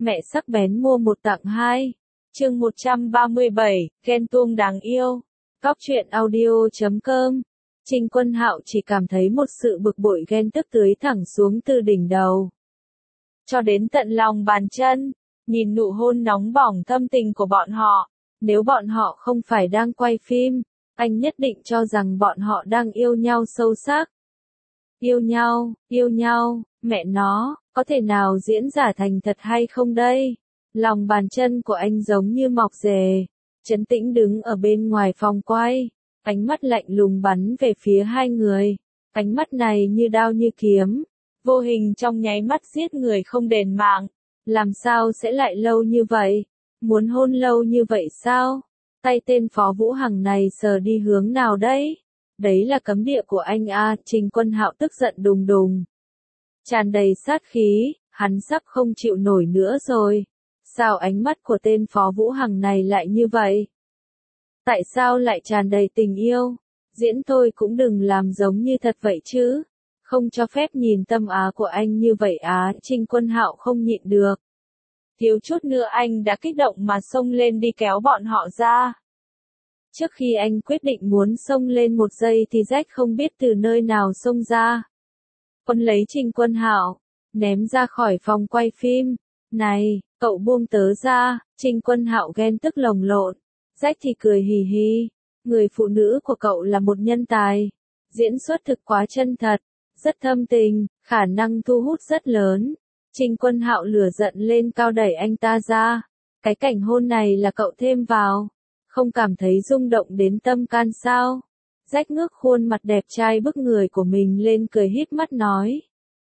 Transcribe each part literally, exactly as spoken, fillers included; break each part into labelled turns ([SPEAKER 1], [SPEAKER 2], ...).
[SPEAKER 1] Mẹ sắc bén mua một tặng hai. Chương một trăm ba mươi bảy, ghen tuông đáng yêu. Cóc truyện audio chấm com. Trình Quân Hạo chỉ cảm thấy một sự bực bội ghen tức tưới thẳng xuống từ đỉnh đầu cho đến tận lòng bàn chân. Nhìn nụ hôn nóng bỏng thâm tình của bọn họ, nếu bọn họ không phải đang quay phim, anh nhất định cho rằng bọn họ đang yêu nhau sâu sắc. Yêu nhau, yêu nhau, mẹ nó, có thể nào diễn giả thành thật hay không đây? Lòng bàn chân của anh giống như mọc rể. Trấn Tĩnh đứng ở bên ngoài phòng quay, ánh mắt lạnh lùng bắn về phía hai người. Ánh mắt này như đao như kiếm, vô hình trong nháy mắt giết người không đền mạng. Làm sao sẽ lại lâu như vậy? Muốn hôn lâu như vậy sao? Tay tên Phó Vũ Hằng này sờ đi hướng nào đấy? Đấy là cấm địa của anh à, Trình Quân Hạo tức giận đùng đùng. Tràn đầy sát khí, hắn sắp không chịu nổi nữa rồi. Sao ánh mắt của tên Phó Vũ Hằng này lại như vậy? Tại sao lại tràn đầy tình yêu? Diễn thôi cũng đừng làm giống như thật vậy chứ. Không cho phép nhìn tâm á của anh như vậy á, Trình Quân Hạo không nhịn được. Thiếu chút nữa anh đã kích động mà xông lên đi kéo bọn họ ra. Trước khi anh quyết định muốn xông lên một giây thì Jack không biết từ nơi nào xông ra. Quân lấy Trình Quân Hạo, ném ra khỏi phòng quay phim. Này, cậu buông tớ ra, Trình Quân Hạo ghen tức lồng lộn. Jack thì cười hì hì. Người phụ nữ của cậu là một nhân tài. Diễn xuất thực quá chân thật, rất thâm tình, khả năng thu hút rất lớn. Trình Quân Hạo lửa giận lên cao đẩy anh ta ra. Cái cảnh hôn này là cậu thêm vào. Không cảm thấy rung động đến tâm can sao? Jack ngước khuôn mặt đẹp trai bức người của mình lên cười híp mắt nói.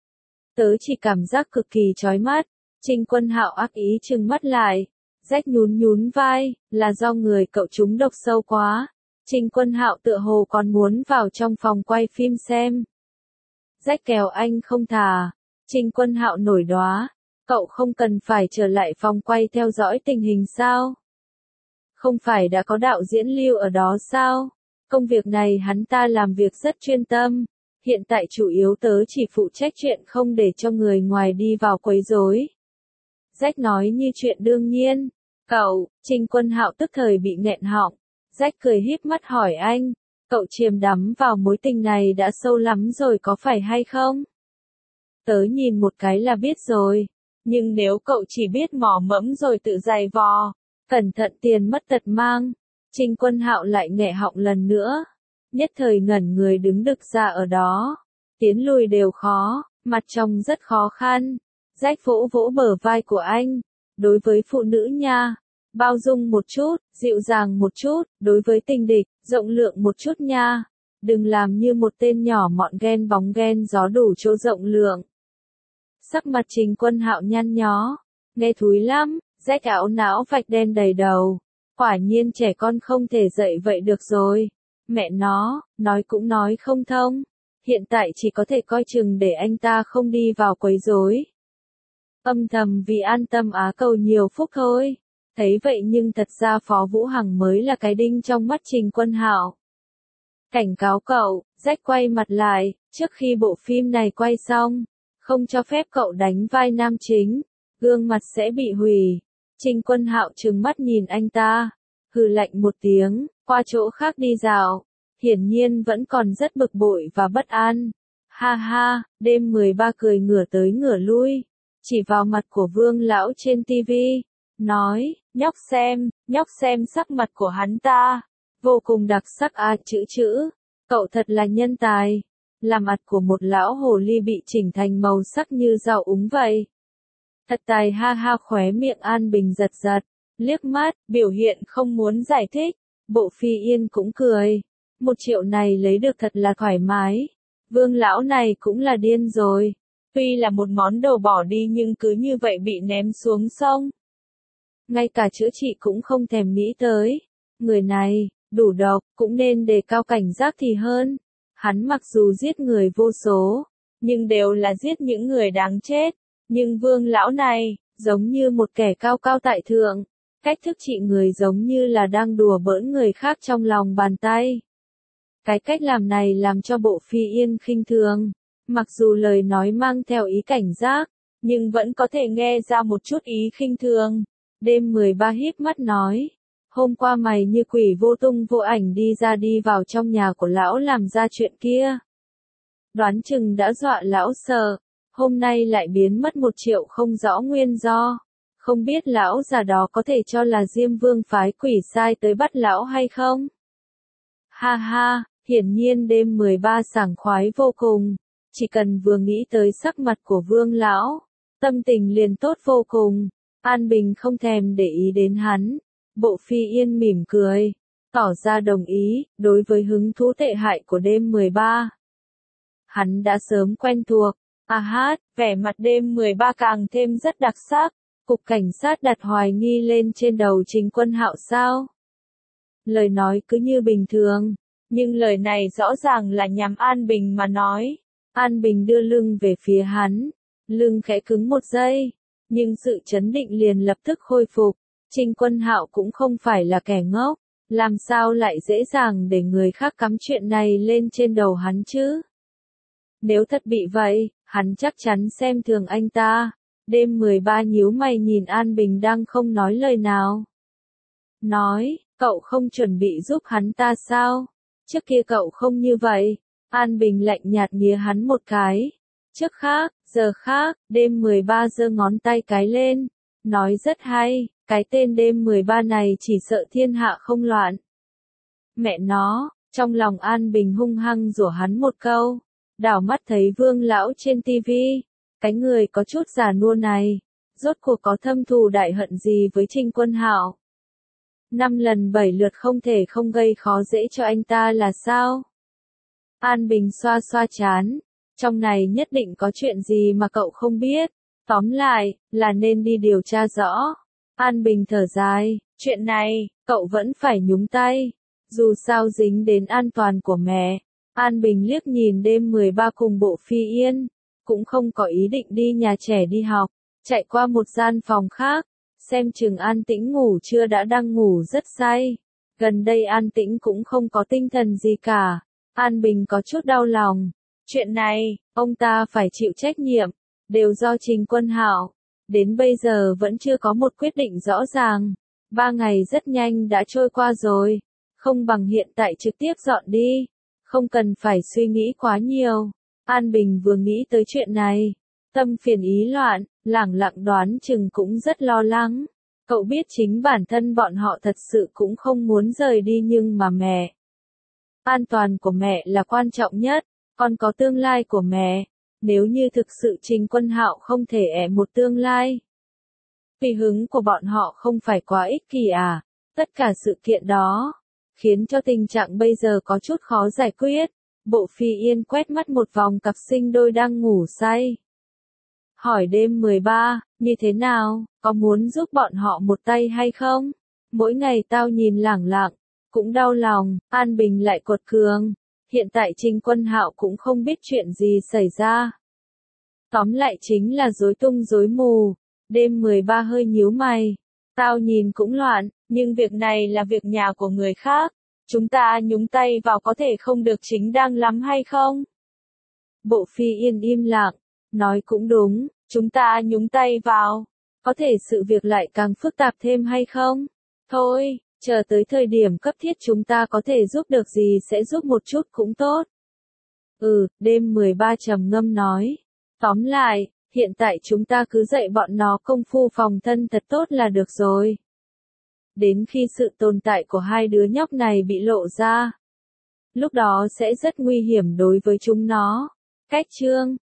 [SPEAKER 1] Tớ chỉ cảm giác cực kỳ chói mắt. Trình Quân Hạo ác ý trừng mắt lại. Jack nhún nhún vai, là do người cậu trúng độc sâu quá. Trình Quân Hạo tựa hồ còn muốn vào trong phòng quay phim xem. Jack kéo anh không thả. Trình Quân Hạo nổi đoá. Cậu không cần phải trở lại phòng quay theo dõi tình hình sao? Không phải đã có đạo diễn Lưu ở đó sao? Công việc này hắn ta làm việc rất chuyên tâm. Hiện tại chủ yếu tớ chỉ phụ trách chuyện không để cho người ngoài đi vào quấy rối. Jack nói như chuyện đương nhiên. Cậu, Trình Quân Hạo tức thời bị nghẹn họng. Jack cười híp mắt hỏi anh. Cậu chiêm đắm vào mối tình này đã sâu lắm rồi có phải hay không? Tớ nhìn một cái là biết rồi. Nhưng nếu cậu chỉ biết mò mẫm rồi tự giày vò, cẩn thận tiền mất tật mang. Trình Quân Hạo lại nghẹ họng lần nữa. Nhất thời ngẩn người đứng đực ra ở đó. Tiến lùi đều khó, mặt trông rất khó khăn. Jack vỗ vỗ bờ vai của anh. Đối với phụ nữ nha, bao dung một chút, dịu dàng một chút, đối với tình địch, rộng lượng một chút nha. Đừng làm như một tên nhỏ mọn ghen bóng ghen gió đủ chỗ rộng lượng. Sắc mặt Trình Quân Hạo nhăn nhó. Nghe thúi lắm, Jack áo não vạch đen đầy đầu. Quả nhiên trẻ con không thể dạy vậy được rồi. Mẹ nó, nói cũng nói không thông. Hiện tại chỉ có thể coi chừng để anh ta không đi vào quấy rối. Âm thầm vì an tâm á cầu nhiều phúc thôi. Thấy vậy nhưng thật ra Phó Vũ Hằng mới là cái đinh trong mắt Trình Quân Hạo. Cảnh cáo cậu, Jack quay mặt lại, trước khi bộ phim này quay xong, không cho phép cậu đánh vai nam chính, gương mặt sẽ bị hủy. Trình Quân Hạo trừng mắt nhìn anh ta, hừ lạnh một tiếng, qua chỗ khác đi dạo, hiển nhiên vẫn còn rất bực bội và bất an. Ha ha, đêm mười ba cười ngửa tới ngửa lui, chỉ vào mặt của Vương lão trên tivi, nói, nhóc xem, nhóc xem sắc mặt của hắn ta, vô cùng đặc sắc à chữ chữ, cậu thật là nhân tài, làm mặt của một lão hồ ly bị chỉnh thành màu sắc như rau úng vậy. Thật tài ha ha khóe miệng An Bình giật giật, liếc mắt, biểu hiện không muốn giải thích, Bộ Phi Yên cũng cười, một triệu này lấy được thật là thoải mái, Vương lão này cũng là điên rồi, tuy là một món đồ bỏ đi nhưng cứ như vậy bị ném xuống sông. Ngay cả chữa trị cũng không thèm nghĩ tới, người này, đủ độc, cũng nên đề cao cảnh giác thì hơn, hắn mặc dù giết người vô số, nhưng đều là giết những người đáng chết. Nhưng Vương lão này, giống như một kẻ cao cao tại thượng, cách thức trị người giống như là đang đùa bỡn người khác trong lòng bàn tay. Cái cách làm này làm cho Bộ Phi Yên khinh thường, mặc dù lời nói mang theo ý cảnh giác, nhưng vẫn có thể nghe ra một chút ý khinh thường. Đêm mười ba híp mắt nói, hôm qua mày như quỷ vô tung vô ảnh đi ra đi vào trong nhà của lão làm ra chuyện kia. Đoán chừng đã dọa lão sợ, hôm nay lại biến mất một triệu không rõ nguyên do. Không biết lão già đó có thể cho là Diêm Vương phái quỷ sai tới bắt lão hay không? Ha ha, hiển nhiên đêm mười ba sảng khoái vô cùng, chỉ cần vừa nghĩ tới sắc mặt của Vương lão, tâm tình liền tốt vô cùng. An Bình không thèm để ý đến hắn, Bộ Phi Yên mỉm cười, tỏ ra đồng ý, đối với hứng thú tệ hại của đêm mười ba. Hắn đã sớm quen thuộc, à hát, vẻ mặt đêm mười ba càng thêm rất đặc sắc, cục cảnh sát đặt hoài nghi lên trên đầu Trình Quân Hạo sao? Lời nói cứ như bình thường, nhưng lời này rõ ràng là nhằm An Bình mà nói. An Bình đưa lưng về phía hắn, lưng khẽ cứng một giây, nhưng sự chấn định liền lập tức khôi phục. Trình Quân Hạo cũng không phải là kẻ ngốc, làm sao lại dễ dàng để người khác cắm chuyện này lên trên đầu hắn chứ? Nếu thật bị vậy, hắn chắc chắn xem thường anh ta. Đêm mười ba nhíu mày nhìn An Bình đang không nói lời nào. Nói, cậu không chuẩn bị giúp hắn ta sao? Trước kia cậu không như vậy. An Bình lạnh nhạt nghía hắn một cái. Trước khác, giờ khác, đêm mười ba giơ ngón tay cái lên. Nói rất hay, cái tên đêm mười ba này chỉ sợ thiên hạ không loạn. Mẹ nó, trong lòng An Bình hung hăng rủa hắn một câu. Đảo mắt thấy Vương lão trên tivi, cái người có chút già nua này, rốt cuộc có thâm thù đại hận gì với Trình Quân Hạo? Năm lần bảy lượt không thể không gây khó dễ cho anh ta là sao? An Bình xoa xoa chán, trong này nhất định có chuyện gì mà cậu không biết, tóm lại, là nên đi điều tra rõ. An Bình thở dài, chuyện này, cậu vẫn phải nhúng tay, dù sao dính đến an toàn của mẹ. An Bình liếc nhìn đêm mười ba cùng Bộ Phi Yên, cũng không có ý định đi nhà trẻ đi học, chạy qua một gian phòng khác, xem chừng An Tĩnh ngủ trưa đã đang ngủ rất say. Gần đây An Tĩnh cũng không có tinh thần gì cả. An Bình có chút đau lòng. Chuyện này, ông ta phải chịu trách nhiệm, đều do Trình Quân Hạo. Đến bây giờ vẫn chưa có một quyết định rõ ràng. Ba ngày rất nhanh đã trôi qua rồi, không bằng hiện tại trực tiếp dọn đi. Không cần phải suy nghĩ quá nhiều. An Bình vừa nghĩ tới chuyện này, tâm phiền ý loạn, lẳng lặng đoán chừng cũng rất lo lắng. Cậu biết chính bản thân bọn họ thật sự cũng không muốn rời đi nhưng mà mẹ. An toàn của mẹ là quan trọng nhất, còn có tương lai của mẹ. Nếu như thực sự Trình Quân Hạo không thể ẻ một tương lai. Vì hứng của bọn họ không phải quá ích kỷ à, tất cả sự kiện đó khiến cho tình trạng bây giờ có chút khó giải quyết. Bộ Phi Yên quét mắt một vòng cặp sinh đôi đang ngủ say. Hỏi đêm mười ba, như thế nào, có muốn giúp bọn họ một tay hay không? Mỗi ngày tao nhìn lẳng lặng, cũng đau lòng. An Bình lại quật cường. Hiện tại Trình Quân Hạo cũng không biết chuyện gì xảy ra. Tóm lại chính là rối tung rối mù. Đêm mười ba hơi nhíu mày. Tao nhìn cũng loạn, nhưng việc này là việc nhà của người khác. Chúng ta nhúng tay vào có thể không được chính đang lắm hay không? Bộ Phi Yên im lặng, nói cũng đúng, chúng ta nhúng tay vào, có thể sự việc lại càng phức tạp thêm hay không? Thôi, chờ tới thời điểm cấp thiết chúng ta có thể giúp được gì sẽ giúp một chút cũng tốt. Ừ, đêm mười ba trầm ngâm nói. Tóm lại, hiện tại chúng ta cứ dạy bọn nó công phu phòng thân thật tốt là được rồi. Đến khi sự tồn tại của hai đứa nhóc này bị lộ ra, lúc đó sẽ rất nguy hiểm đối với chúng nó. Cách chương